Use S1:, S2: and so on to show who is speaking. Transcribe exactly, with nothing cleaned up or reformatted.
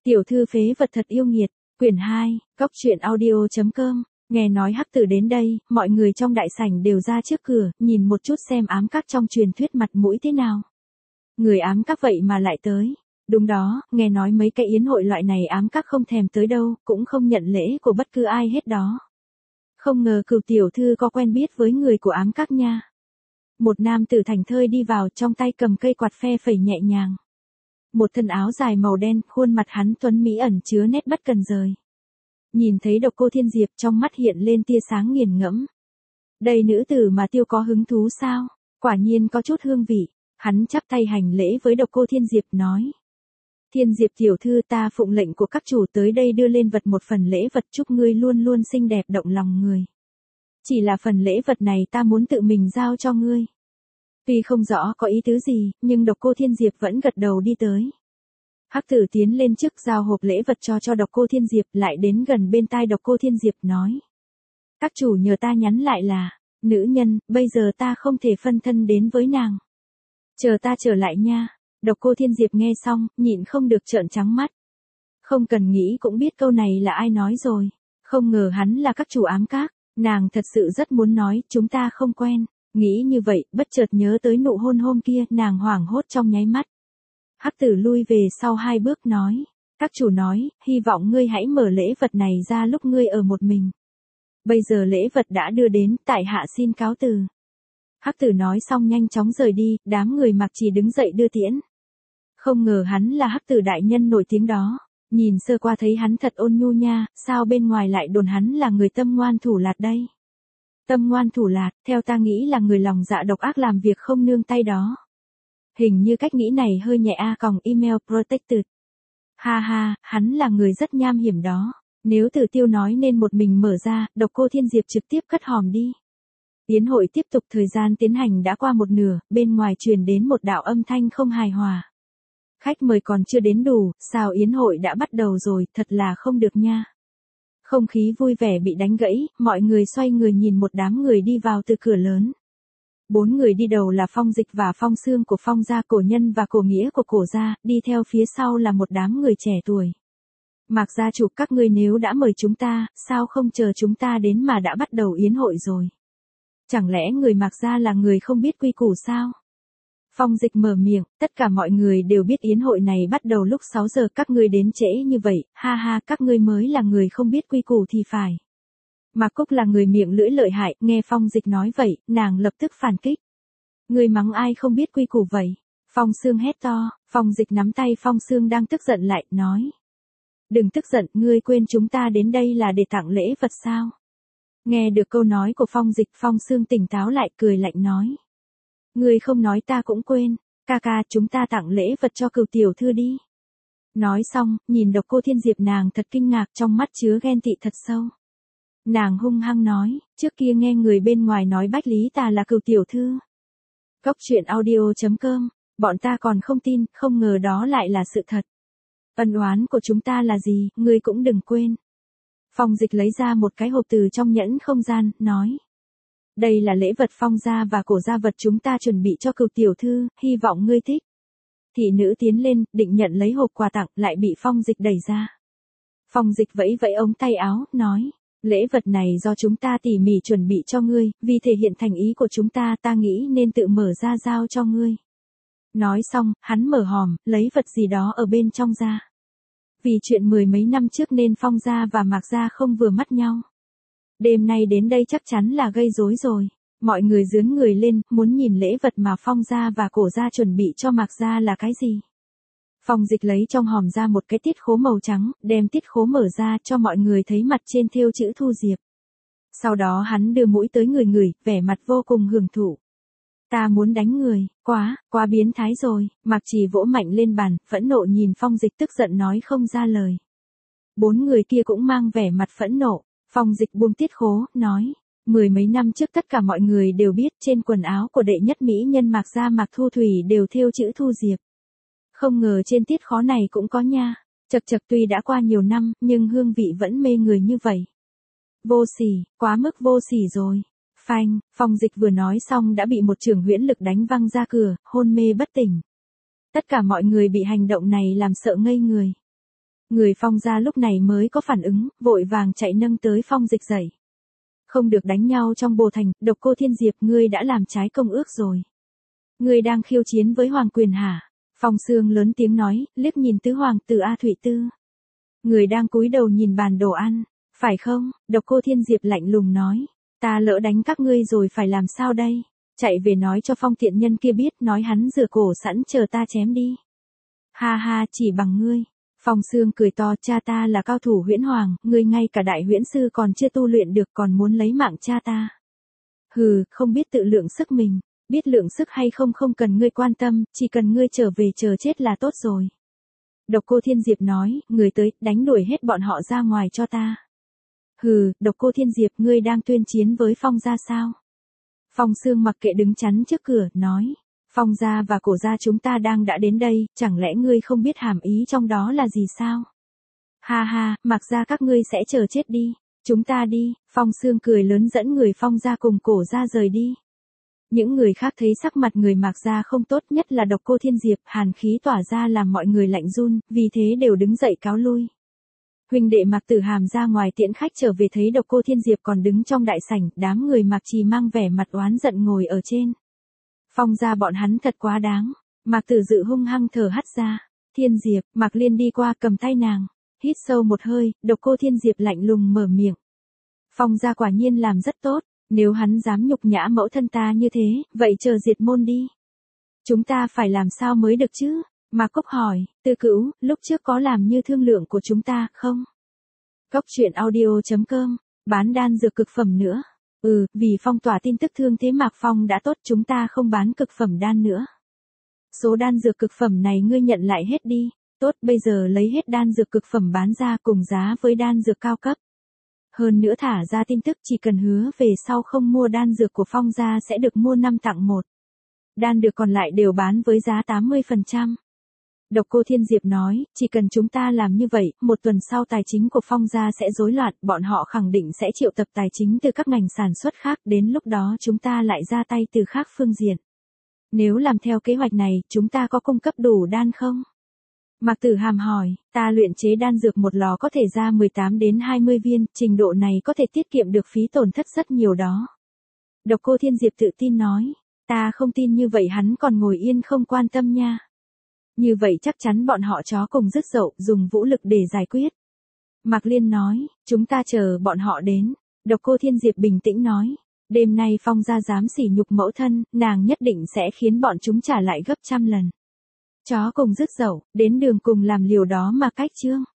S1: Tiểu thư phế vật thật yêu nghiệt, quyển hai, cốc truyện audio chấm com. Nghe nói Hắc Tử đến đây, mọi người trong đại sảnh đều ra trước cửa, nhìn một chút xem ám các trong truyền thuyết mặt mũi thế nào. Người ám các vậy mà lại tới. Đúng đó, nghe nói mấy cái yến hội loại này ám các không thèm tới đâu, cũng không nhận lễ của bất cứ ai hết đó. Không ngờ Cửu tiểu thư có quen biết với người của ám các nha. Một nam tử thành thơi đi vào, trong tay cầm cây quạt phe phẩy nhẹ nhàng. Một thân áo dài màu đen, khuôn mặt hắn tuấn mỹ ẩn chứa nét bất cần đời. Nhìn thấy Độc Cô Thiên Diệp, trong mắt hiện lên tia sáng nghiền ngẫm. Đây nữ tử mà Tiêu có hứng thú sao? Quả nhiên có chút hương vị. Hắn chắp tay hành lễ với Độc Cô Thiên Diệp nói. Thiên Diệp tiểu thư, ta phụng lệnh của các chủ tới đây đưa lên vật một phần lễ vật, chúc ngươi luôn luôn xinh đẹp động lòng người. Chỉ là phần lễ vật này ta muốn tự mình giao cho ngươi. Tuy không rõ có ý tứ gì, nhưng Độc Cô Thiên Diệp vẫn gật đầu đi tới. Hắc Tử tiến lên trước giao hộp lễ vật cho cho Độc Cô Thiên Diệp, lại đến gần bên tai Độc Cô Thiên Diệp nói. Các chủ nhờ ta nhắn lại là, nữ nhân, bây giờ ta không thể phân thân đến với nàng. Chờ ta trở lại nha. Độc Cô Thiên Diệp nghe xong, nhịn không được trợn trắng mắt. Không cần nghĩ cũng biết câu này là ai nói rồi. Không ngờ hắn là các chủ ám các. Nàng thật sự rất muốn nói, chúng ta không quen. Nghĩ như vậy, bất chợt nhớ tới nụ hôn hôm kia, nàng hoảng hốt trong nháy mắt. Hắc Tử lui về sau hai bước nói. Các chủ nói, hy vọng ngươi hãy mở lễ vật này ra lúc ngươi ở một mình. Bây giờ lễ vật đã đưa đến, tại hạ xin cáo từ. Hắc Tử nói xong nhanh chóng rời đi, đám người mặc trì đứng dậy đưa tiễn. Không ngờ hắn là Hắc Tử đại nhân nổi tiếng đó. Nhìn sơ qua thấy hắn thật ôn nhu nha, sao bên ngoài lại đồn hắn là người tâm ngoan thủ lạt đây? Tâm ngoan thủ lạt, theo ta nghĩ là người lòng dạ độc ác làm việc không nương tay đó. Hình như cách nghĩ này hơi nhẹ a còng email protected. Ha ha, hắn là người rất nham hiểm đó. Nếu Tử Tiêu nói nên một mình mở ra, Độc Cô Thiên Diệp trực tiếp cất hòm đi. Yến hội tiếp tục, thời gian tiến hành đã qua một nửa, bên ngoài truyền đến một đạo âm thanh không hài hòa. Khách mời còn chưa đến đủ, sao yến hội đã bắt đầu rồi, thật là không được nha. Không khí vui vẻ bị đánh gãy, mọi người xoay người nhìn một đám người đi vào từ cửa lớn. Bốn người đi đầu là Phong Dịch và Phong Xương của Phong gia, Cổ Nhân và Cổ Nghĩa của Cổ gia, đi theo phía sau là một đám người trẻ tuổi. Mạc gia chủ, các ngươi nếu đã mời chúng ta, sao không chờ chúng ta đến mà đã bắt đầu yến hội rồi? Chẳng lẽ người Mạc gia là người không biết quy củ sao? Phong Dịch mở miệng, tất cả mọi người đều biết yến hội này bắt đầu lúc sáu giờ, các ngươi đến trễ như vậy, ha ha, các ngươi mới là người không biết quy củ thì phải. Mạc Cúc là người miệng lưỡi lợi hại, nghe Phong Dịch nói vậy, nàng lập tức phản kích. Ngươi mắng ai không biết quy củ vậy? Phong Xương hét to. Phong Dịch nắm tay Phong Xương đang tức giận lại, nói. Đừng tức giận, ngươi quên chúng ta đến đây là để tặng lễ vật sao? Nghe được câu nói của Phong Dịch, Phong Xương tỉnh táo lại, cười lạnh nói. Ngươi không nói ta cũng quên, ca ca, chúng ta tặng lễ vật cho Cửu tiểu thư đi. Nói xong, nhìn Độc Cô Thiên Diệp, nàng thật kinh ngạc, trong mắt chứa ghen tị thật sâu. Nàng hung hăng nói, trước kia nghe người bên ngoài nói Bách Lý Tà là Cửu tiểu thư. Cốc truyện audio chấm com, bọn ta còn không tin, không ngờ đó lại là sự thật. Ân oán của chúng ta là gì, ngươi cũng đừng quên. Phong Dịch lấy ra một cái hộp từ trong nhẫn không gian, nói. Đây là lễ vật Phong gia và Cổ gia vật chúng ta chuẩn bị cho Cửu tiểu thư, hy vọng ngươi thích. Thị nữ tiến lên, định nhận lấy hộp quà tặng, lại bị Phong Dịch đẩy ra. Phong Dịch vẫy vẫy ống tay áo, nói. Lễ vật này do chúng ta tỉ mỉ chuẩn bị cho ngươi, vì thể hiện thành ý của chúng ta, ta nghĩ nên tự mở ra giao cho ngươi. Nói xong, hắn mở hòm, lấy vật gì đó ở bên trong ra. Vì chuyện mười mấy năm trước nên Phong gia và Mạc gia không vừa mắt nhau. Đêm nay đến đây chắc chắn là gây rối rồi. Mọi người dướn người lên, muốn nhìn lễ vật mà Phong gia và Cổ gia chuẩn bị cho Mạc gia là cái gì. Phong Dịch lấy trong hòm ra một cái tiết khố màu trắng, đem tiết khố mở ra cho mọi người thấy mặt trên thêu chữ Thu Diệp. Sau đó hắn đưa mũi tới người người, vẻ mặt vô cùng hưởng thụ. Ta muốn đánh người, quá, quá biến thái rồi. Mạc Trì vỗ mạnh lên bàn, phẫn nộ nhìn Phong Dịch, tức giận nói không ra lời. Bốn người kia cũng mang vẻ mặt phẫn nộ. Phong Dịch buông tiết khố, nói. Mười mấy năm trước tất cả mọi người đều biết, trên quần áo của đệ nhất mỹ nhân Mạc gia Mạc Thu Thủy đều thêu chữ Thu Diệp. Không ngờ trên tiết khố này cũng có nha. Chật chật, tuy đã qua nhiều năm, nhưng hương vị vẫn mê người như vậy. Vô sỉ, quá mức vô sỉ rồi. Phanh, Phong Dịch vừa nói xong đã bị một chưởng huyễn lực đánh văng ra cửa, hôn mê bất tỉnh. Tất cả mọi người bị hành động này làm sợ ngây người. Người Phong gia lúc này mới có phản ứng, vội vàng chạy nâng tới Phong Dịch dậy. Không được đánh nhau trong bồ thành, Độc Cô Thiên Diệp, ngươi đã làm trái công ước rồi. Ngươi đang khiêu chiến với hoàng quyền hả? Phong Sương lớn tiếng nói, liếc nhìn tứ hoàng tử A Thụy Tư. Người đang cúi đầu nhìn bàn đồ ăn, phải không? Độc Cô Thiên Diệp lạnh lùng nói, ta lỡ đánh các ngươi rồi phải làm sao đây? Chạy về nói cho Phong tiện nhân kia biết, nói hắn rửa cổ sẵn chờ ta chém đi. Ha ha, chỉ bằng ngươi. Phong Sương cười to, cha ta là cao thủ huyễn hoàng, ngươi ngay cả đại huyễn sư còn chưa tu luyện được còn muốn lấy mạng cha ta. Hừ, không biết tự lượng sức mình, biết lượng sức hay không không cần ngươi quan tâm, chỉ cần ngươi trở về chờ chết là tốt rồi. Độc Cô Thiên Diệp nói, người tới, đánh đuổi hết bọn họ ra ngoài cho ta. Hừ, Độc Cô Thiên Diệp, ngươi đang tuyên chiến với Phong gia sao? Phong Sương mặc kệ đứng chắn trước cửa, nói. Phong gia và Cổ gia chúng ta đang đã đến đây, chẳng lẽ ngươi không biết hàm ý trong đó là gì sao? Ha ha, mặc ra các ngươi sẽ chờ chết đi, chúng ta đi. Phong Sương cười lớn dẫn người Phong gia cùng Cổ gia rời đi. Những người khác thấy sắc mặt người Mạc gia không tốt, nhất là Độc Cô Thiên Diệp, hàn khí tỏa ra làm mọi người lạnh run, vì thế đều đứng dậy cáo lui. Huynh đệ Mạc Tử Hàm ra ngoài tiễn khách trở về thấy Độc Cô Thiên Diệp còn đứng trong đại sảnh, đám người Mạc Trì mang vẻ mặt oán giận ngồi ở trên. Phong gia bọn hắn thật quá đáng. Mạc Tử Dự hung hăng thở hắt ra. Thiên Diệp, Mạc Liên đi qua cầm tay nàng, hít sâu một hơi, Độc Cô Thiên Diệp lạnh lùng mở miệng. Phong gia quả nhiên làm rất tốt, nếu hắn dám nhục nhã mẫu thân ta như thế, vậy chờ diệt môn đi. Chúng ta phải làm sao mới được chứ? Mạc Cốc hỏi, Tư Cữu, lúc trước có làm như thương lượng của chúng ta, không? Cốc truyện audio chấm com, bán đan dược cực phẩm nữa. Ừ, vì phong tỏa tin tức thương thế Mạc Phong đã tốt, chúng ta không bán cực phẩm đan nữa. Số đan dược cực phẩm này ngươi nhận lại hết đi. Tốt, bây giờ lấy hết đan dược cực phẩm bán ra cùng giá với đan dược cao cấp. Hơn nữa thả ra tin tức chỉ cần hứa về sau không mua đan dược của Phong gia sẽ được mua năm tặng một. Đan dược còn lại đều bán với giá tám mươi phần trăm. Độc Cô Thiên Diệp nói, chỉ cần chúng ta làm như vậy, một tuần sau tài chính của Phong gia sẽ rối loạn, bọn họ khẳng định sẽ triệu tập tài chính từ các ngành sản xuất khác, đến lúc đó chúng ta lại ra tay từ khác phương diện. Nếu làm theo kế hoạch này, chúng ta có cung cấp đủ đan không? Mạc Tử Hàm hỏi, ta luyện chế đan dược một lò có thể ra mười tám đến hai mươi viên, trình độ này có thể tiết kiệm được phí tổn thất rất nhiều đó. Độc Cô Thiên Diệp tự tin nói, ta không tin như vậy hắn còn ngồi yên không quan tâm nha. Như vậy chắc chắn bọn họ chó cùng rứt dậu, dùng vũ lực để giải quyết. Mạc Liên nói, chúng ta chờ bọn họ đến. Độc Cô Thiên Diệp bình tĩnh nói, đêm nay Phong gia dám sỉ nhục mẫu thân, nàng nhất định sẽ khiến bọn chúng trả lại gấp trăm lần. Chó cùng rứt dậu, đến đường cùng làm liều đó mà cách chương.